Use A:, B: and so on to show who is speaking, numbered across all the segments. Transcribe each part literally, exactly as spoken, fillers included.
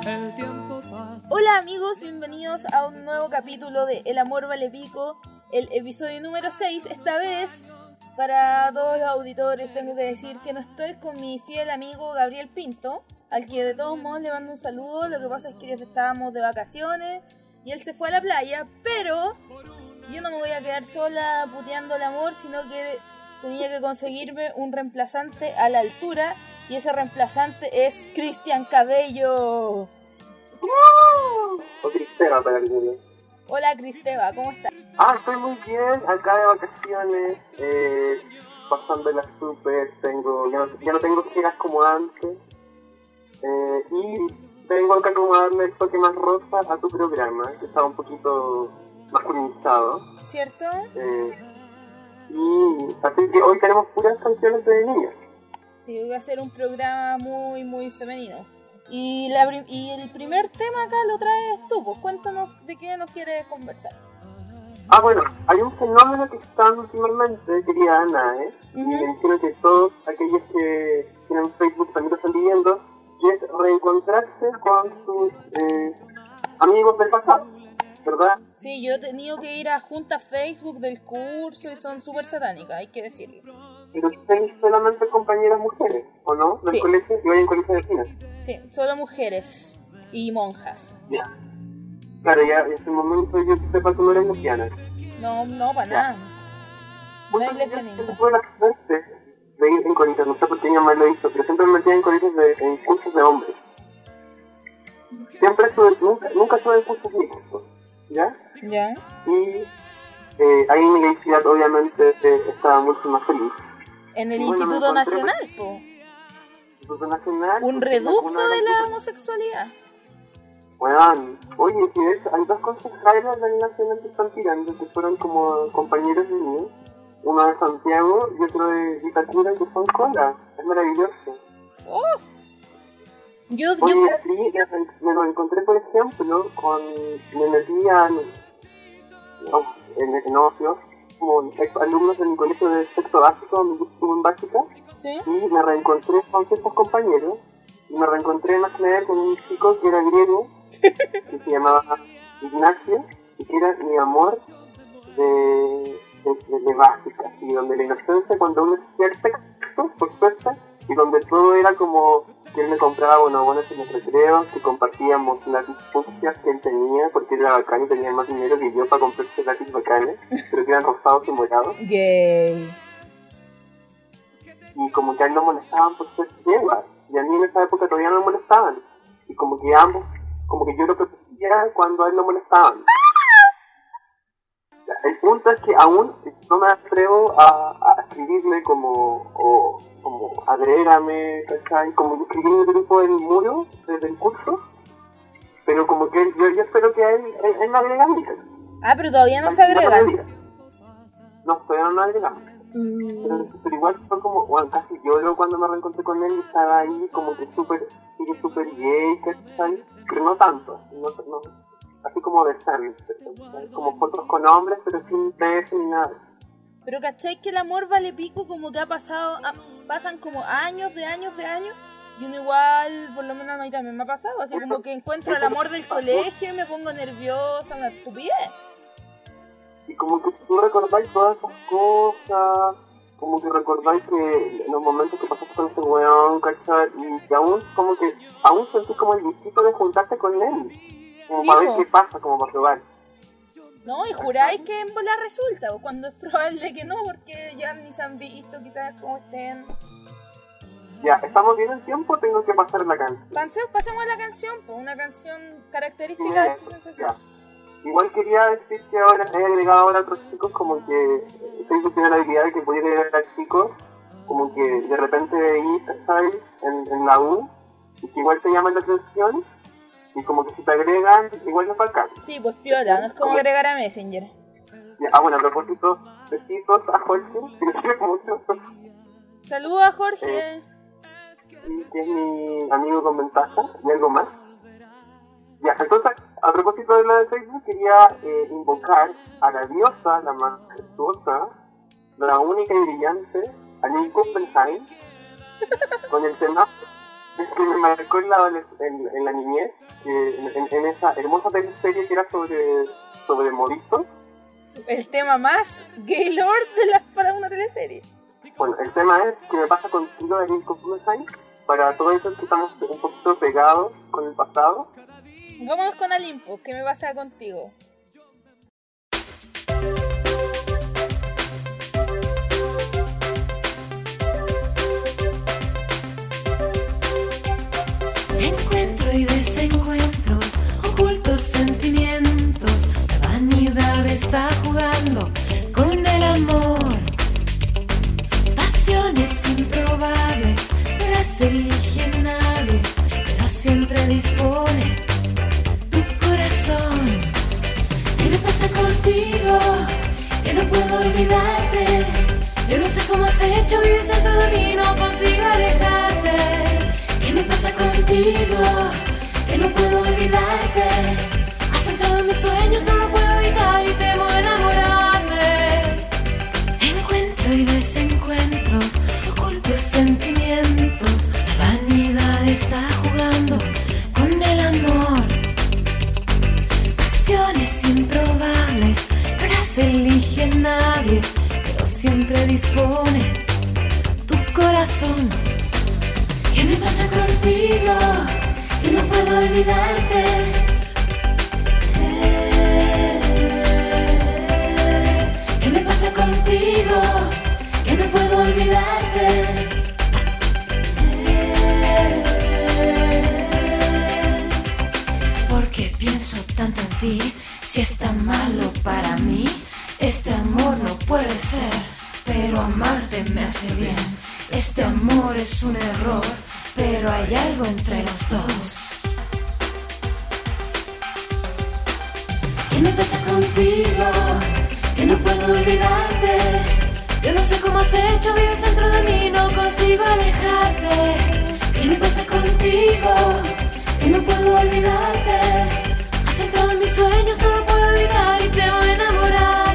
A: el tiempo pasa.
B: Hola amigos, bienvenidos a un nuevo capítulo de El amor vale pico, el episodio número seis. Esta vez, para todos los auditores, tengo que decir que no estoy con mi fiel amigo Gabriel Pinto, al que de todos modos le mando un saludo. Lo que pasa es que ellos estábamos de vacaciones y él se fue a la playa, pero yo no me voy a quedar sola puteando el amor, sino que tenía que conseguirme un reemplazante a la altura, y ese reemplazante es Cristian Cabello.
C: ¡Uh! O Cristeva para algunos.
B: Hola Cristeva, ¿cómo estás?
C: Ah, estoy muy bien, acá de vacaciones, eh, pasándola súper, tengo, ya no, ya no tengo giras como antes, eh, y vengo acá como a darle el toque más rosa a tu programa, que está un poquito masculinizado.
B: ¿Cierto?
C: Eh, y así que hoy tenemos puras canciones de niños.
B: Sí, voy a hacer un programa muy, muy femenino. Y, la, y el primer tema acá lo traes tú, pues cuéntanos de qué nos quieres conversar.
C: Ah, bueno, hay un fenómeno que se está dando últimamente, querida Ana, ¿eh? Uh-huh. Y me imagino que todos aquellos que tienen Facebook también lo están viviendo, que es reencontrarse con sus eh, amigos del pasado, ¿verdad?
B: Sí, yo he tenido que ir a juntas Facebook del curso y son súper satánicas, hay que decirlo.
C: Pero tenéis solamente compañeras mujeres, ¿o no? ¿Del
B: sí.
C: colegio? ¿Y hoy en colegio de finas?
B: Sí, solo mujeres y monjas.
C: Ya. Claro, ya en este momento yo sepa que no eres lesbiana.
B: No, no, para nada. No es lesbianismo.
C: Yo tuve el accidente de ir en colegios, no sé por qué mi mamá lo hizo, pero siempre me metía en colegios de, en cursos de hombres. Siempre estuve, nunca, nunca estuve en cursos mixtos, ¿ya?
B: Ya.
C: Y eh, ahí mi laicidad obviamente eh, estaba mucho más feliz.
B: En el
C: y, bueno,
B: Instituto Nacional, po.
C: Instituto Nacional.
B: Un reducto de la homosexualidad.
C: Bueno, oye, si ves, hay dos concejales del Nacional que están tirando, que fueron como compañeros de mí, uno de Santiago y otro de Vitacura, que son colas. Es maravilloso.
B: Oh. Yo,
C: oye,
B: yo...
C: sí, me lo encontré, por ejemplo, con, me metí a, no, en, en ocio, como ex alumnos de mi colegio de sexto básico, donde yo estuve en básica,
B: ¿sí?
C: Y me reencontré con ciertos compañeros, y me reencontré más que nada con un chico que era griego, que se llamaba Ignacio, y que era mi amor de, de, de, de básica, y donde la inocencia cuando uno hacía el sexo, por suerte, y donde todo era como que él me compraba bonobones en los recreos, que compartíamos lápiz fucsias que él tenía, porque él era bacán y tenía más dinero que yo para comprarse lápiz bacanes, pero que eran rosados y morados.
B: Gay.
C: Y como que a él lo molestaban por ser ciega, y a mí en esa época todavía no me molestaban, y como que ambos, como que yo lo protegía cuando a él lo molestaban. El punto es que aún no me atrevo a, a escribirle como, o, como agrégame, ¿cachai? Como escribir en el grupo del muro, desde el curso, pero como que él, yo, yo espero que a él, él, él me agregue a mí.
B: Ah, pero todavía no se agrega.
C: No, todavía no me agregamos. Mm. Pero, pero igual fue como, bueno, casi lloro cuando me reencontré con él y estaba ahí como que súper, sigue súper gay, ¿cachai? Pero no tanto, no, no, así como de ser, como fotos con hombres, pero sin beso ni nada de eso.
B: Pero ¿cachai que el amor vale pico? Como que ha pasado, a, pasan como años de años de años, y uno igual, por lo menos a mí también me ha pasado, así eso, como que encuentro el amor del colegio y me pongo nerviosa, una estupidez.
C: Y como que tú recordáis todas esas cosas, como que recordáis que los momentos que pasaste con ese weón, ¿cachai? Y que aún, como que, aún sentís como el bichito de juntarte con él, como sí, para ver qué pasa, como para probar.
B: No, y juráis que en bola resulta, o cuando es probable que no, porque ya ni se han visto, quizás como estén.
C: Ya, ¿estamos bien en tiempo? Tengo que pasar la canción.
B: Pasemos, pasemos la canción, pues, una canción característica sí, de esta sensación.
C: Ya. Igual quería decir que ahora he agregado ahora a otros chicos, como que Facebook tiene la habilidad de que podía agregar a chicos, como que de repente veí, ¿sabes? En, en la U, y que igual te llaman la atención, y como que si te agregan, igual no faltan.
B: Sí, pues piola, no es como agregar a Messenger.
C: Ya, ah, bueno, a propósito, besitos a Jorge, que lo quiero mucho.
B: Saludos a Jorge.
C: Eh, y que es mi amigo con ventaja, y algo más. Ya, entonces, a propósito de la de Facebook, quería eh, invocar a la diosa, la majestuosa, la única y brillante, Aline Kuppenheim, con el tema Es que me marcó en la, en, en la niñez, que en, en, en esa hermosa teleserie que era sobre, sobre modistas.
B: El tema más Gaylord de la, para una teleserie.
C: Bueno, el tema es que me pasa contigo de Nico Kumenheim, para todos esos que estamos un poquito pegados con el pasado.
B: Vámonos con Olimpo, ¿qué me pasa contigo?
A: Encuentro y desencuentros, ocultos sentimientos, la vanidad está jugando con el amor. Pasiones improbables, no las elige nadie, pero siempre dispone tu corazón. ¿Qué me pasa contigo? Que no puedo olvidarte. Yo no sé cómo has hecho, vives dentro de mí, no consigo alejarte. ¿Qué me pasa contigo? Que no puedo olvidarte. Has entrado en mis sueños, no lo puedo evitar y temo enamorarme. Encuentro y desencuentros, ocultos sentimientos, la vanidad está jugando con el amor. Pasiones improbables, no las elige nadie, pero siempre dispone tu corazón. ¿Qué me pasa contigo? Que no puedo olvidarte. ¿Qué me pasa contigo? Que no puedo olvidarte. ¿Por qué pienso tanto en ti? Si es tan malo para mí, este amor no puede ser, pero amarte me hace bien. Este amor es un error, pero hay algo entre los dos. ¿Qué me pasa contigo? Que no puedo olvidarte. Yo no sé cómo has hecho, vives dentro de mí, no consigo alejarte. ¿Qué me pasa contigo? Que no puedo olvidarte. Has entrado en mis sueños, no lo puedo evitar y temo enamorarme.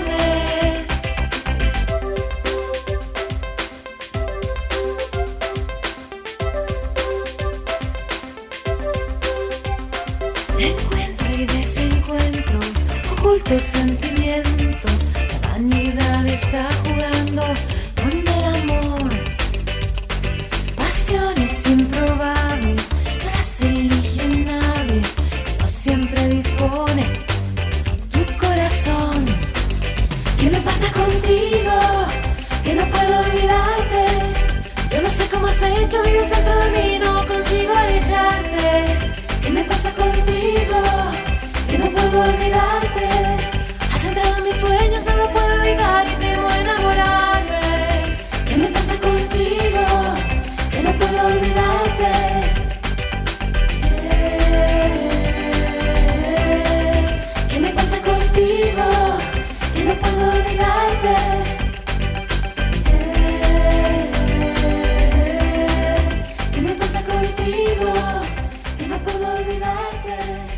A: Encuentro y desencuentros, ocultos sentimientos, la vanidad está jugando con el amor. Pasiones improbables, no las elige nadie, pero siempre dispone tu corazón. ¿Qué me pasa contigo? Que no puedo olvidarte. Yo no sé cómo has hecho, vives dentro de mí, no consigo alejarte. ¿Qué me pasa contigo? Que no puedo olvidarte. Has entrado en mis sueños, no lo puedo evitar y temo enamorarme. ¿Qué me pasa contigo? Que no puedo olvidarte. ¿Qué me pasa contigo? Que no puedo olvidarte. ¿Qué me pasa contigo? Que no puedo olvidarte.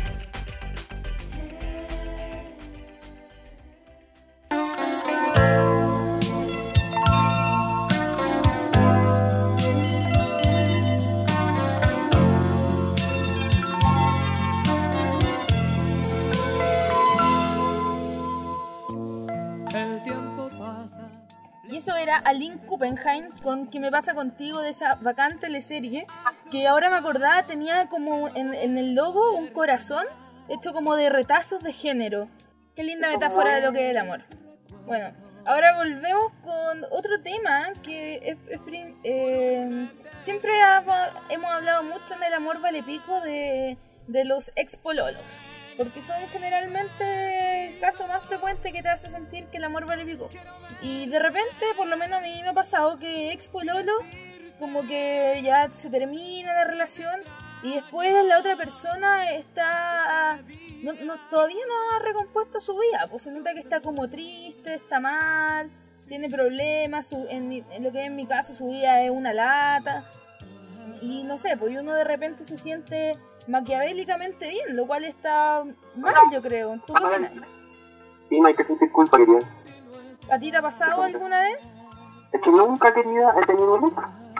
D: El tiempo pasa.
B: Y eso era Aline Kuppenheim con ¿Qué me pasa contigo? De esa bacán teleserie, que ahora me acordaba tenía como en, en el logo un corazón hecho como de retazos de género. Qué linda metáfora de lo que es el amor. Bueno, ahora volvemos con otro tema que es, es, eh, siempre ha, hemos hablado mucho en el amor vale pico de, de los expololos, porque son generalmente el caso más frecuente que te hace sentir que el amor vale pico. Y de repente, por lo menos a mí me ha pasado que ex pololo, como que ya se termina la relación y después la otra persona está no, no, todavía no ha recompuesto su vida, pues se nota que está como triste, está mal, tiene problemas, su, en, mi, en lo que es en mi caso su vida es una lata y no sé, pues uno de repente se siente maquiavélicamente bien, lo cual está mal, yo creo. ¿Tú qué opinas?
C: Sí, no hay que sentir culpa, querida.
B: ¿A ti te ha pasado alguna vez?
C: Es que nunca, querida, he tenido un ex.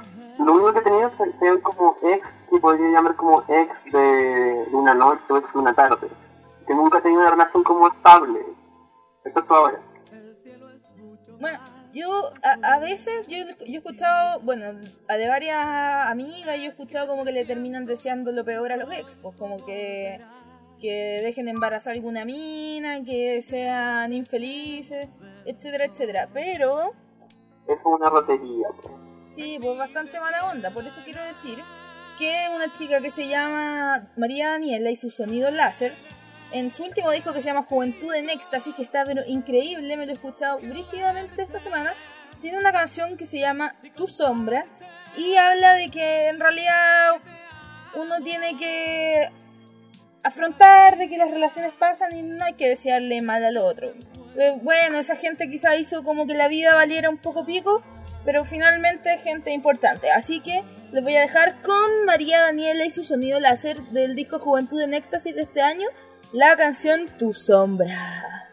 C: lo único que he tenido sean como ex, que podría llamar como ex de, de una noche o ex de una tarde. Que nunca he tenido una relación como estable. Eso es todo ahora.
B: Bueno, yo a, a veces, yo, yo he escuchado, bueno, a de varias amigas, yo he escuchado como que le terminan deseando lo peor a los ex, pues como que, que dejen embarazar alguna mina, que sean infelices, etcétera, etcétera. Pero...
C: es una rotería, pues.
B: Sí, pues bastante mala onda, por eso quiero decir que una chica que se llama María Daniela y su sonido láser, en su último disco que se llama Juventud en Éxtasis, que está pero increíble, me lo he escuchado brígidamente esta semana, tiene una canción que se llama Tu Sombra y habla de que en realidad uno tiene que afrontar de que las relaciones pasan y no hay que desearle mal al otro. Eh, bueno, esa gente quizá hizo como que la vida valiera un poco pico, pero finalmente es gente importante. Así que les voy a dejar con María Daniela y su sonido láser del disco Juventud en Éxtasis de este año, la canción Tu Sombra.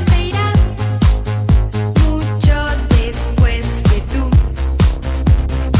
A: Mucho después que tú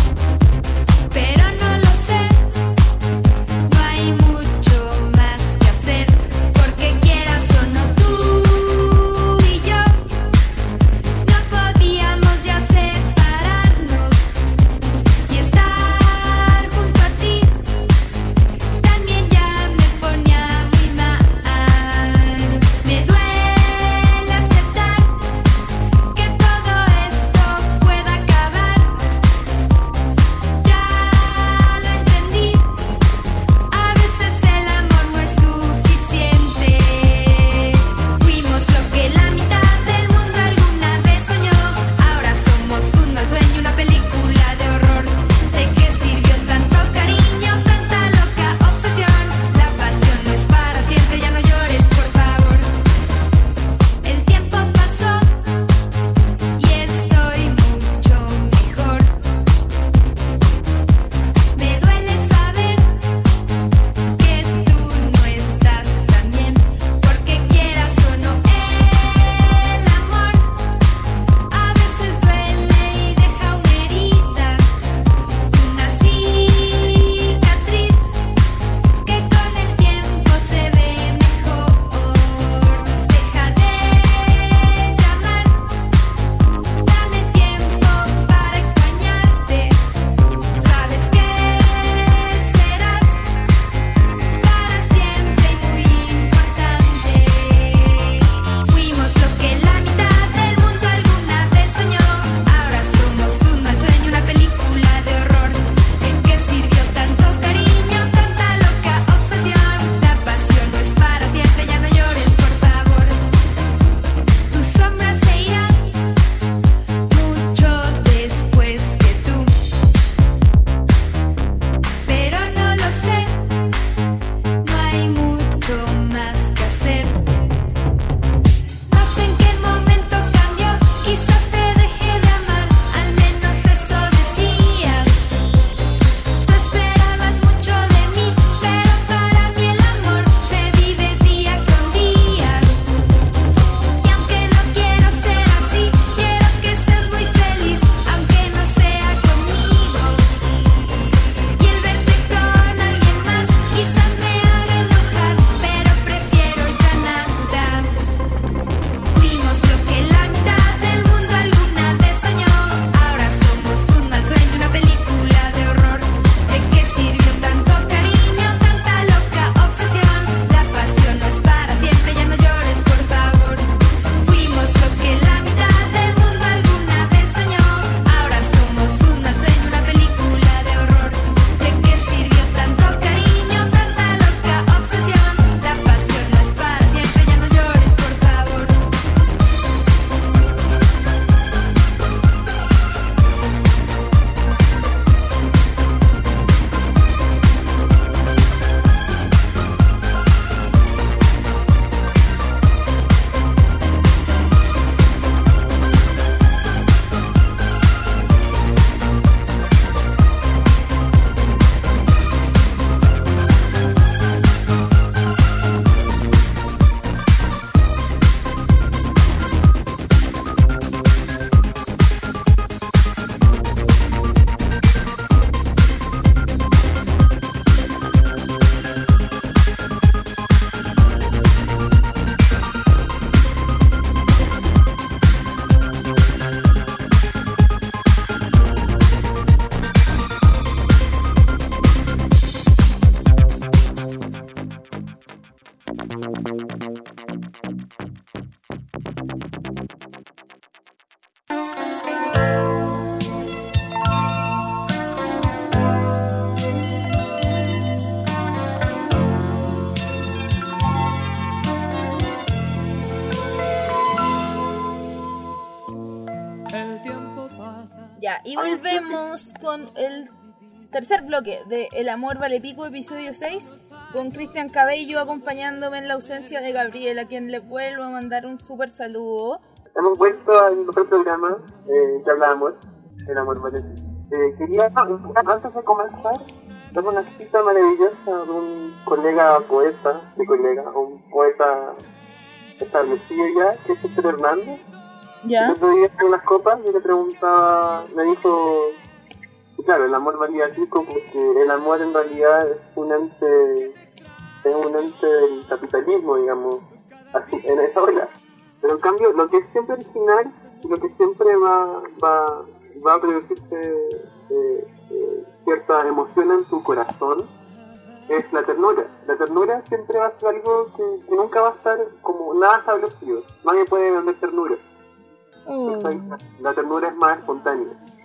B: Ya, y volvemos con el tercer bloque de El amor vale pico, episodio seis, con Cristian Cabello acompañándome en la ausencia de Gabriel, a quien le vuelvo a mandar un súper saludo.
C: Hemos vuelto al otro programa eh, que hablábamos, El amor vale pico. Eh, quería, antes de comenzar, dar una cita maravillosa de un colega poeta, de colega, un poeta establecido ya, que es Héctor Hernández.
B: ¿Ya?
C: El otro día en unas copas y le preguntaba, me dijo, y claro, el amor valía pico porque el amor en realidad es un ente, es un ente del capitalismo, digamos, así, en esa ola. Pero en cambio, lo que es siempre original y lo que siempre va, va, va a producirte eh, eh, cierta emoción en tu corazón es la ternura. La ternura siempre va a ser algo que, que nunca va a estar como nada establecido. Nadie puede vender ternura.
B: Oh.
C: La ternura es más espontánea.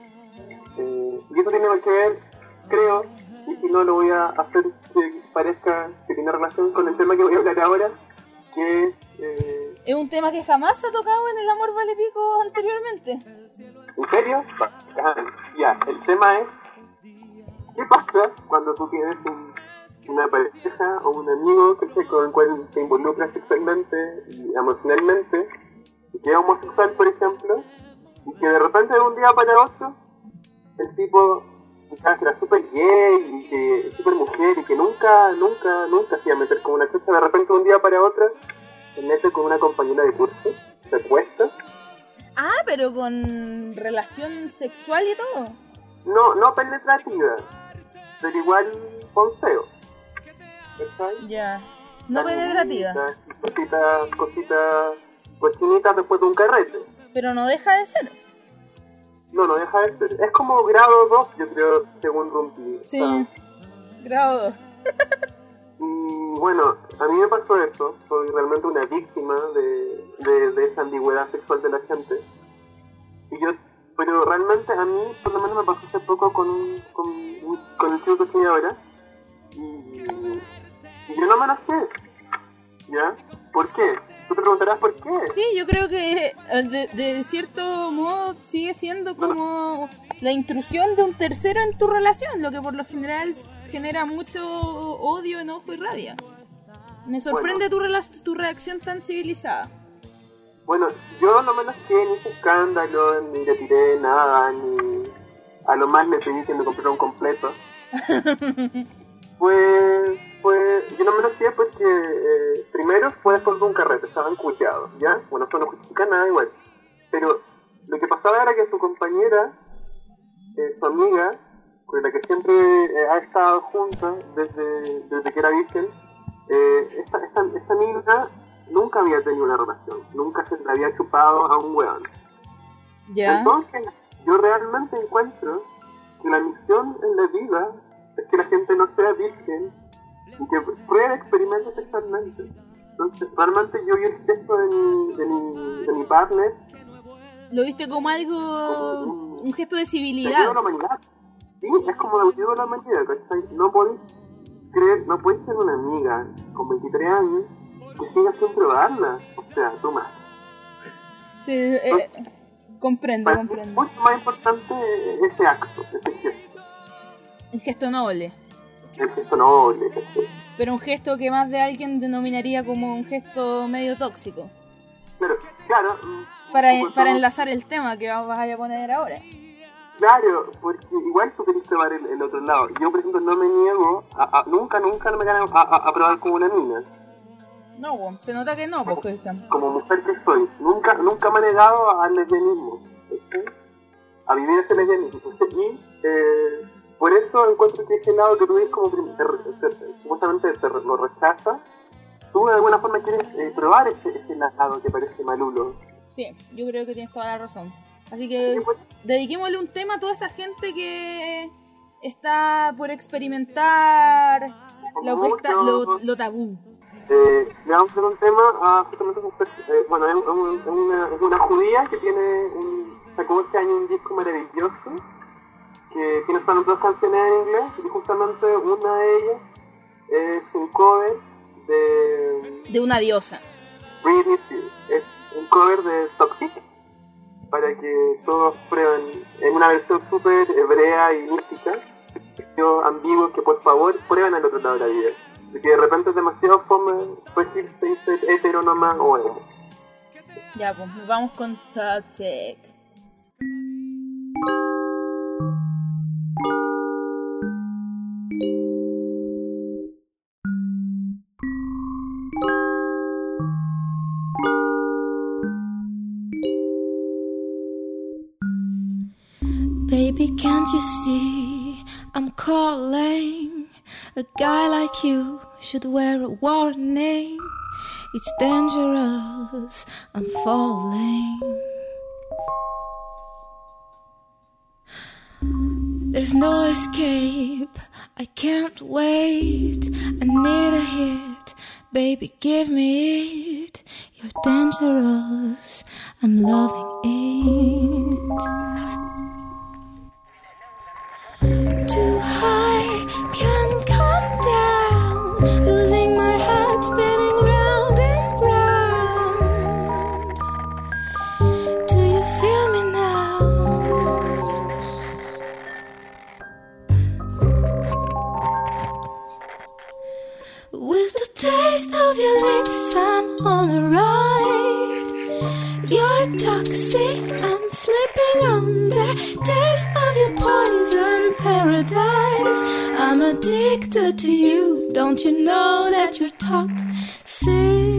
C: Eh, y eso tiene que ver, creo, y si no lo voy a hacer que parezca que tiene relación con el tema que voy a hablar ahora, que es... Eh,
B: Es un tema que jamás se ha tocado en El amor vale pico anteriormente.
C: ¿En serio? Ya, el tema es, ¿qué pasa cuando tú tienes un, una pareja o un amigo que con el cual te involucras sexualmente y emocionalmente, y que es homosexual, por ejemplo, y que de repente de un día para otro el tipo quizás era súper gay y que súper mujer y que nunca, nunca, nunca se iba a meter con una chacha, de repente de un día para otro se mete con una compañera de curso, se acuesta?
B: Ah, pero con relación sexual y todo.
C: No, no penetrativa, pero igual ponceo. ¿Sabes?
B: Ya, no penetrativa.
C: Cositas, cositas cochinitas después de un carrete.
B: Pero no deja de ser.
C: No, no deja de ser. Es como grado dos, yo creo, según Rumpi.
B: Sí, ah. Grado dos.
C: Y bueno, a mí me pasó eso. Soy realmente una víctima de, de, de esa ambigüedad sexual de la gente. Y yo, pero realmente a mí, por lo menos me pasó hace poco con, un, con, un, con el chico que estoy ahora. Y, y yo no me enojé. ¿Ya? ¿Por qué? Tú te preguntarás por qué.
B: Sí, yo creo que de, de cierto modo sigue siendo como la intrusión de un tercero en tu relación, lo que por lo general genera mucho odio, enojo y rabia. Me sorprende bueno, tu, tu reacción tan civilizada.
C: Bueno, yo no me enojé, ni hice escándalo, ni le tiré nada, ni a lo más le pedí que me comprara un completo. Pues, pues, yo no me enojé porque eh, primero fue después de un carrete, estaban cuiteados, ¿ya? Bueno, eso no justifica nada igual. Pero lo que pasaba era que su compañera, eh, su amiga, con la que siempre eh, ha estado junta desde, desde que era virgen, eh, esta, esta, esta niña nunca había tenido una relación, nunca se le había chupado a un hueón.
B: ¿Ya?
C: Entonces, yo realmente encuentro que la misión en la vida es que la gente no sea virgen y que pruebe experimentos sexualmente. Entonces, realmente yo vi el gesto de mi, de mi, de mi partner.
B: ¿Lo viste como algo, como un, un gesto de civilidad?
C: De ayuda a la humanidad. Sí, es como de ayuda a la humanidad, ¿cachai? No podéis creer, no podéis ser una amiga con veintitrés años que siga sin probarla. O sea, tú más.
B: Sí, eh, Entonces, comprendo, comprendo.
C: Es mucho más importante ese acto, ese gesto.
B: Un gesto noble.
C: El gesto noble, ¿cachai?
B: Pero un gesto que más de alguien denominaría como un gesto medio tóxico.
C: Pero, claro.
B: Para, para enlazar el tema que vas a poner ahora.
C: Claro, porque igual tú querés probar el, el otro lado. Yo, por ejemplo, no me niego a, a nunca, nunca no me gano a, a, a probar como una mina.
B: No, bueno, se nota que no,
C: como,
B: porque están...
C: como mujer que soy, nunca, nunca me he negado al lesbianismo, ¿sí? A vivir ese lesbianismo. Y eh, por eso encuentro que ese lado que tú ves como te, te, te, supuestamente te lo rechaza, tú de alguna forma quieres eh, probar ese, ese lado que parece malulo.
B: Sí, yo creo que tienes toda la razón. Así que dediquémosle un tema a toda esa gente que está por experimentar lo, que está, lo, lo tabú.
C: Eh, le vamos a hacer un tema a justamente eh, bueno, es, un, es, una, es una judía que tiene un, sacó este año un disco maravilloso que tiene solamente dos canciones en inglés y justamente una de ellas es un cover de
B: de una diosa.
C: Britney Spears. Es un cover de Toxic, para que todos prueben, en una versión súper hebrea y mística, ambiguos, que por favor prueben el otro lado de la vida. Porque de repente es demasiado fome regirse y ser hetero nomás o emo.
B: Ya, pues vamos con Toxic.
A: Baby, can't you see I'm calling? A guy like you should wear a warning. It's dangerous, I'm falling. There's no escape, I can't wait. I need a hit, baby, give me it. You're dangerous, I'm loving it. Too high, can't come down. Losing my head, spinning round and round. Do you feel me now? With the taste of your lips, I'm on a ride. You're toxic, I'm slipping under. Taste of your poison paradise. I'm addicted to you. Don't you know that you're toxic?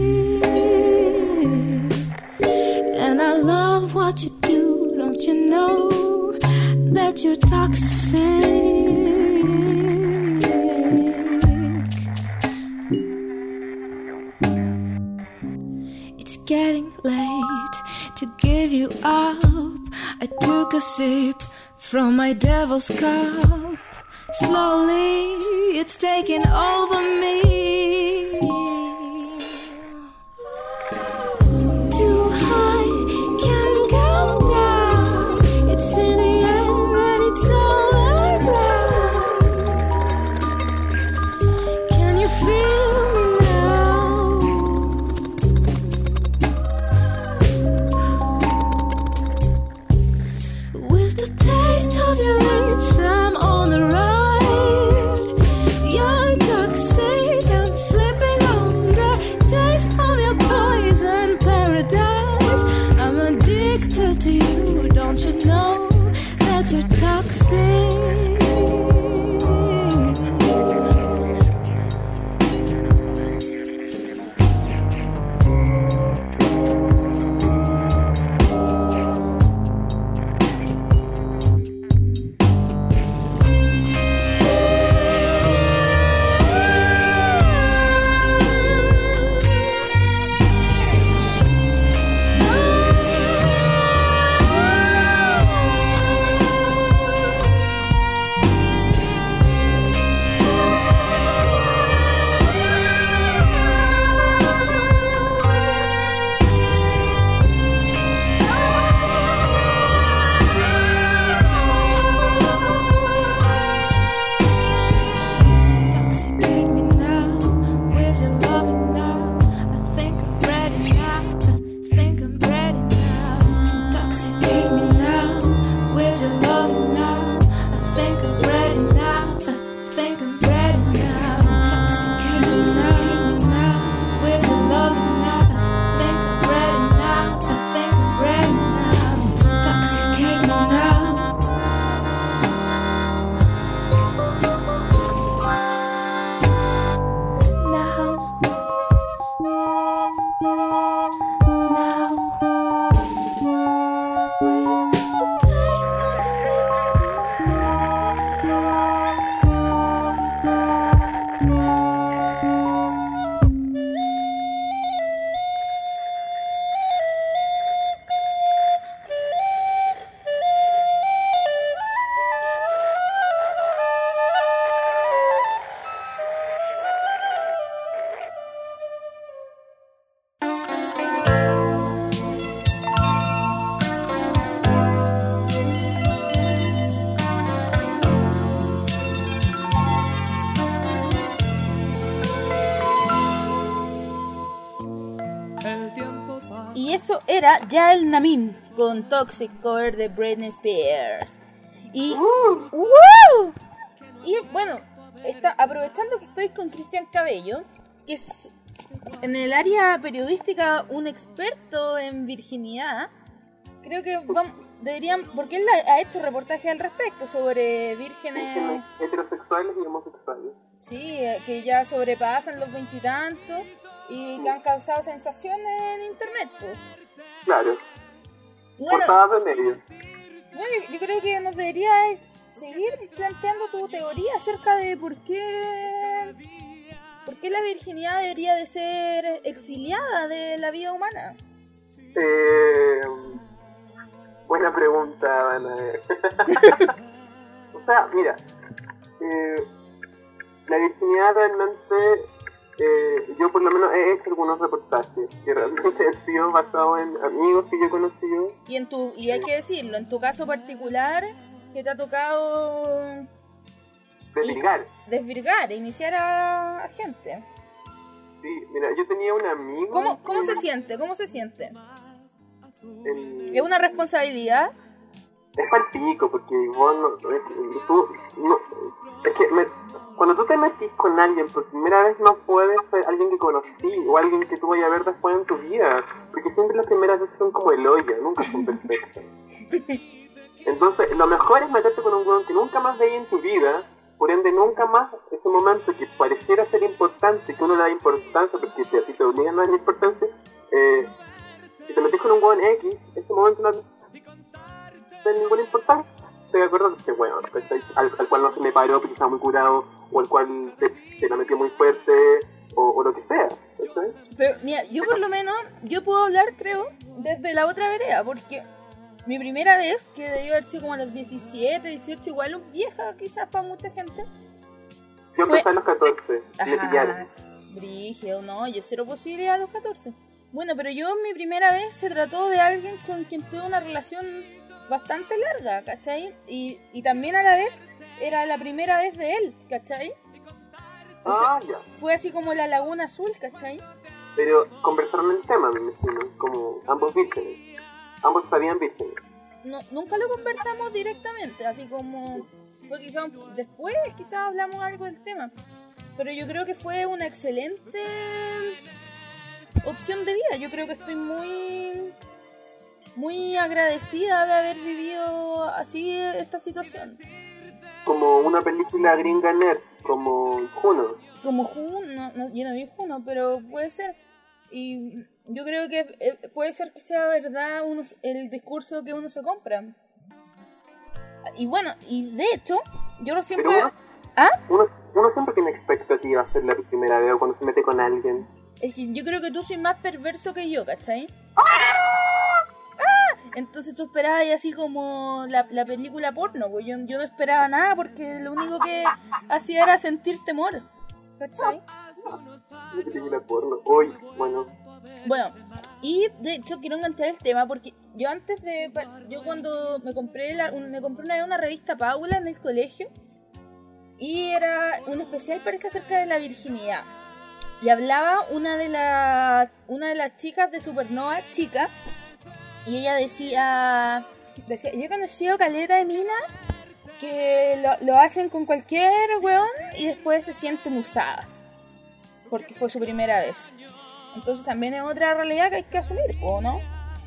A: And I love what you do. Don't you know that you're toxic? It's getting late to give you up. I took a sip from my devil's cup. Slowly, it's taking over me. Too high, can't come down. It's in the air and it's all around. Can you feel me now? With the taste of your lips, I'm on the ride. You're toxic, I'm slipping under. Taste of your poison paradise. I'm addicted to you. Don't you know that you're toxic?
B: hecho, era Yael Namin con Toxic, cover de Britney Spears. Y...
C: Uh.
B: ¡Wow! Y bueno, está, aprovechando que estoy con Cristian Cabello, que es en el área periodística un experto en virginidad, creo que vamos, deberían, porque él ha hecho reportajes al respecto sobre vírgenes
C: heterosexuales y homosexuales.
B: Sí, que ya sobrepasan los veintitantos y que han causado sensaciones en internet, pues.
C: Claro.
B: Bueno,
C: portadas de medios.
B: Bueno, yo creo que nos deberías seguir planteando tu teoría acerca de por qué, por qué la virginidad debería de ser exiliada de la vida humana.
C: Eh, buena pregunta, Ana. O sea, mira, eh, la virginidad realmente, eh, yo por lo menos he hecho algunos reportajes que realmente han sido basados en amigos que yo he conocido.
B: Y en tu y hay que decirlo, en tu caso particular, que te ha tocado
C: desvirgar,
B: desvirgar, iniciar a, a gente.
C: Sí, mira, yo tenía un amigo.
B: ¿Cómo, cómo
C: que...
B: se siente? ¿Cómo se siente?
C: El...
B: ¿Es una responsabilidad?
C: Es para el pico, porque vos no, tú, no, es que me, cuando tú te metís con alguien por primera vez no puedes ser alguien que conocí o alguien que tú vayas a ver después en tu vida, porque siempre las primeras veces son como el hoyo, nunca son perfectas. Entonces lo mejor es meterte con un weón que nunca más veis en tu vida, por ende nunca más ese momento que pareciera ser importante, que uno le da importancia porque si a ti te obligan a darle importancia, eh, si te metís con un weón X, ese momento no de ninguna importancia, te acuerdas de ese weón, al, al cual no se me paró porque estaba muy curado, o al cual te, te la metió muy fuerte, o, o lo que sea, ¿sabes?
B: Pero mira, yo por lo menos, yo puedo hablar, creo, desde la otra vereda, porque mi primera vez, que debió haber sido como a los diecisiete, dieciocho, igual un vieja quizás para mucha gente.
C: Yo
B: fue...
C: empecé a los catorce,
B: Ajá,
C: me pillaron.
B: Brígido, no, yo cero posibilidad a los catorce. Bueno, pero yo mi primera vez se trató de alguien con quien tuve una relación bastante larga, ¿cachai? Y, y también a la vez era la primera vez de él, ¿cachai? O
C: ah,
B: sea,
C: ya.
B: fue así como la Laguna Azul, ¿cachai?
C: Pero conversaron el tema, me imagino, como ambos vírgenes. Ambos sabían vírgenes.
B: No, nunca lo conversamos directamente, así como fue quizás después, quizás hablamos algo del tema. Pero yo creo que fue una excelente opción de vida. Yo creo que estoy muy muy agradecida de haber vivido así esta situación.
C: Como una película gringa nerd, como Juno.
B: Como Juno, no, no, yo no vi Juno, pero puede ser. Y yo creo que eh, puede ser que sea verdad uno, el discurso que uno se compra. Y bueno, y de hecho, yo lo siempre...
C: Pero uno,
B: ¿Ah?
C: uno, uno siempre tiene expectativas de la primera vez o cuando se mete con alguien.
B: Es que yo creo que tú sois más perverso que yo, ¿cachai?
C: ¡Ah!
B: Entonces tú esperabas así como la, la película porno, pues yo, yo no esperaba nada porque lo único que hacía era sentir temor, ¿cachai?
C: La película porno, uy, bueno.
B: Bueno, y de hecho quiero enganchar el tema porque yo antes de... Yo cuando me compré la, un, me compré una, una revista Paula en el colegio y era un especial parece acerca de la virginidad. Y hablaba una de las una de las chicas de Supernova, chica, y ella decía, decía yo he conocido caleta de mina que lo, lo hacen con cualquier weón y después se sienten usadas porque fue su primera vez. Entonces también es otra realidad que hay que asumir, ¿o no?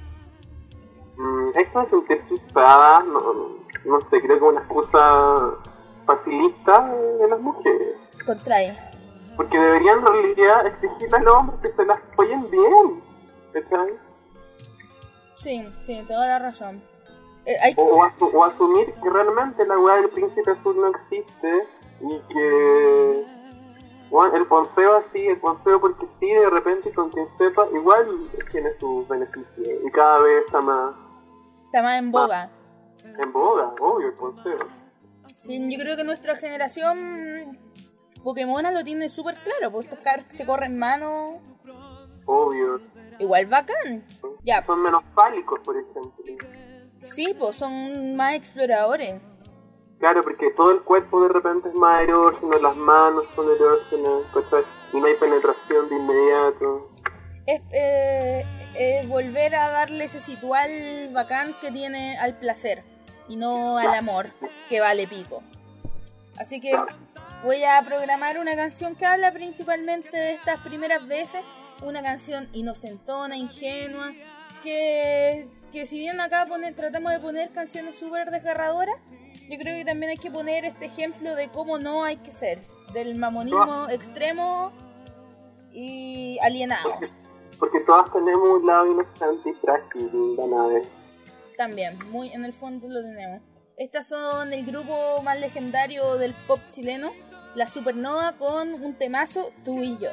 C: Mm, eso de sentirse usada, no, no sé, creo que es una excusa facilista de las mujeres.
B: Contrae.
C: Porque deberían en realidad exigirle a los hombres que se las apoyen bien, ¿cachai?
B: Sí, sí, toda la razón. Eh, hay que...
C: o, o, asu- o asumir que realmente la weá del príncipe azul no existe y que bueno, el ponceo así, el ponceo porque sí, de repente con quien sepa, igual tiene sus beneficios y cada vez está más
B: Está más en boga.
C: en boga, obvio, el ponceo.
B: Sí, yo creo que nuestra generación Pokémon lo tiene súper claro, pues estos cabros que se corren manos,
C: Obvio.
B: igual bacán. Ya,
C: Son menos fálicos, por ejemplo.
B: sí, pues son más exploradores.
C: Claro, porque todo el cuerpo de repente es más erógeno, las manos son erógenas, ¿cachai? Y no hay penetración de inmediato.
B: Es, eh, es volver a darle ese situal bacán que tiene al placer y no al amor, que vale pico. Así que voy a programar una canción que habla principalmente de estas primeras veces, una canción inocentona, ingenua, que, que si bien acá pone, tratamos de poner canciones súper desgarradoras, yo creo que también hay que poner este ejemplo de cómo no hay que ser, del mamonismo extremo y alienado.
C: Porque todas tenemos un lado inocente y frágil, banal.
B: También, muy en el fondo lo tenemos. Estas son el grupo más legendario del pop chileno, La Supernova, con un temazo, Tú y Yo.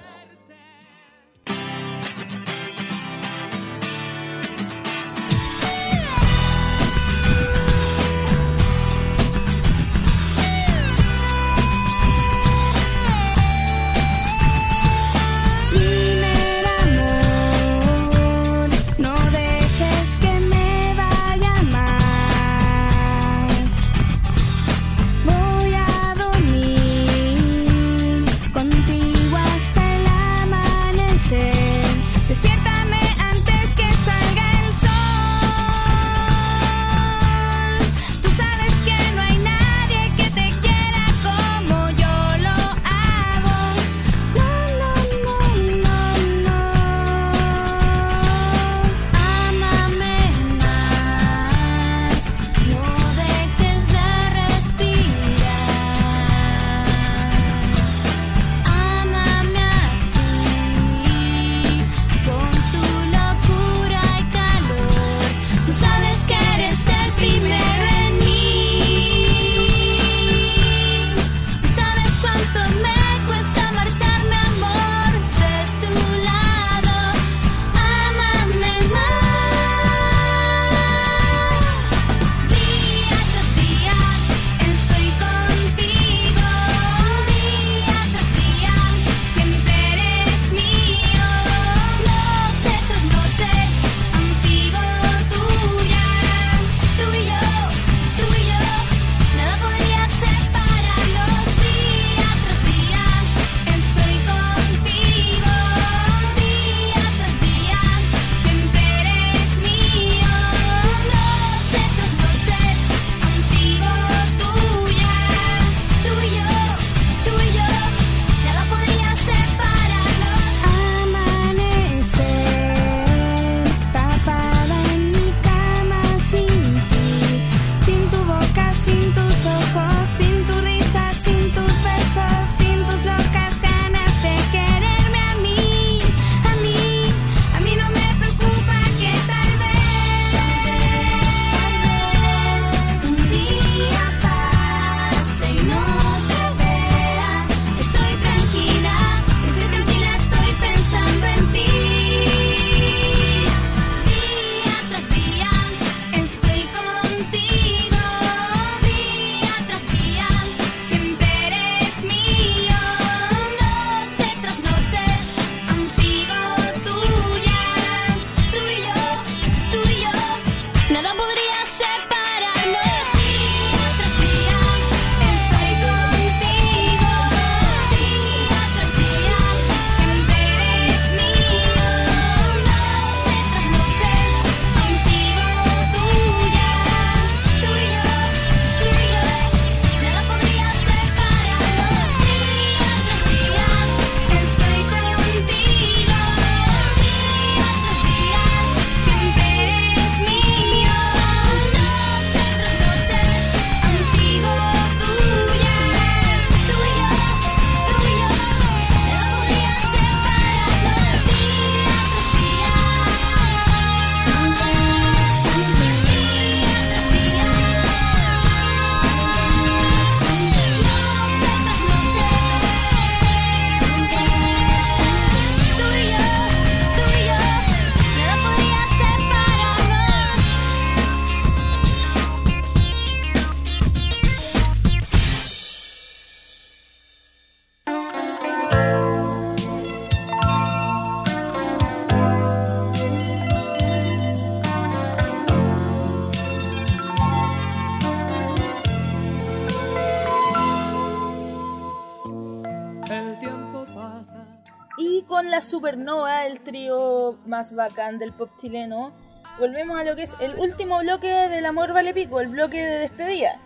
B: con la Supernova, el trío más bacán del pop chileno, volvemos a lo que es el último bloque del Amor Vale Pico, el bloque de despedida.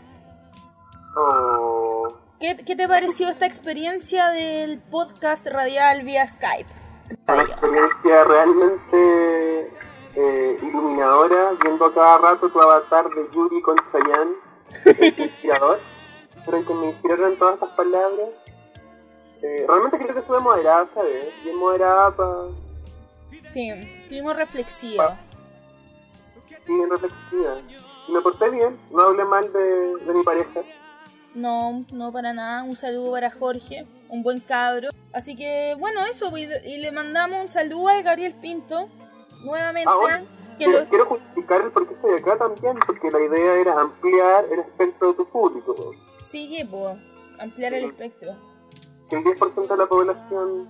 C: Oh.
B: ¿Qué, ¿Qué te pareció esta experiencia del podcast radial vía Skype?
C: Una experiencia realmente eh, iluminadora, viendo a cada rato tu avatar de Yuri con Chayanne, el inspirador, pero en que me inspiraron todas estas palabras. Eh, realmente creo que estuve moderada, ¿sabes? Bien moderada para...
B: Sí, estuvimos reflexivos.
C: Sí, bien reflexiva. Y me porté bien, no hablé mal de, de mi pareja.
B: No, no para nada. Un saludo para Jorge, un buen cabro. Así que, bueno, eso. Y, y le mandamos un saludo a Gabriel Pinto, nuevamente.
C: Ah, bueno,
B: que
C: quiero,
B: lo...
C: quiero justificar el por qué estoy acá también, porque la idea era ampliar el espectro de tu público.
B: Sí, pues, ampliar el espectro.
C: Que el diez por ciento de la población...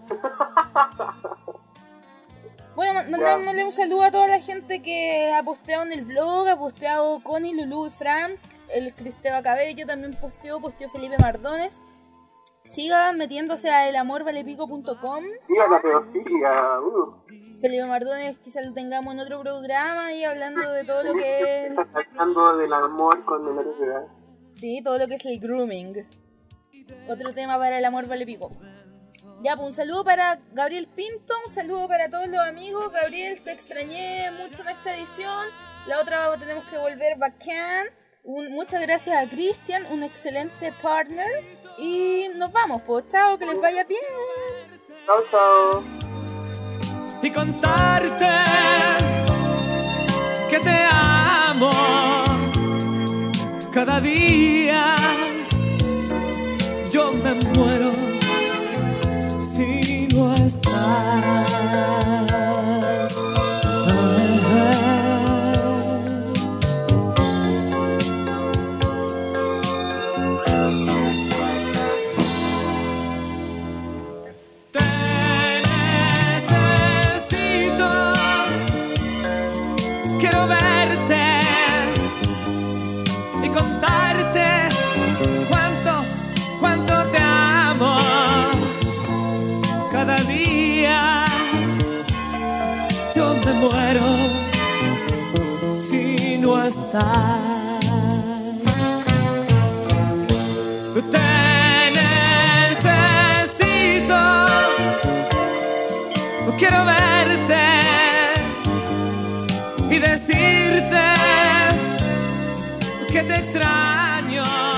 B: Bueno, mandámosle un saludo a toda la gente que ha posteado en el blog, ha posteado Connie, Lulú y Fran, el Cristeva Cabello también posteó, posteó Felipe Mardones. Sigan metiéndose a el amor vale pico punto com.
C: Siga la pedofilia, uh.
B: Felipe Mardones quizás lo tengamos en otro programa y hablando de todo lo que es...
C: Hablando del amor con menores de edad.
B: Sí, todo lo que es el grooming. Otro tema para el amor vale pico. Ya, pues un saludo para Gabriel Pinto, un saludo para todos los amigos. Gabriel, te extrañé mucho en esta edición. La otra tenemos que volver bacán. Un, muchas gracias a Cristian, un excelente partner. Y nos vamos, pues chao, que les vaya bien.
C: Chao, chao.
D: Y contarte que te amo cada día. Yo me muero si no estás. Te necesito, quiero verte y contarte cuánto, cuánto te amo cada día. Yo me muero si no estás. Te necesito, quiero verte y decirte que te extraño.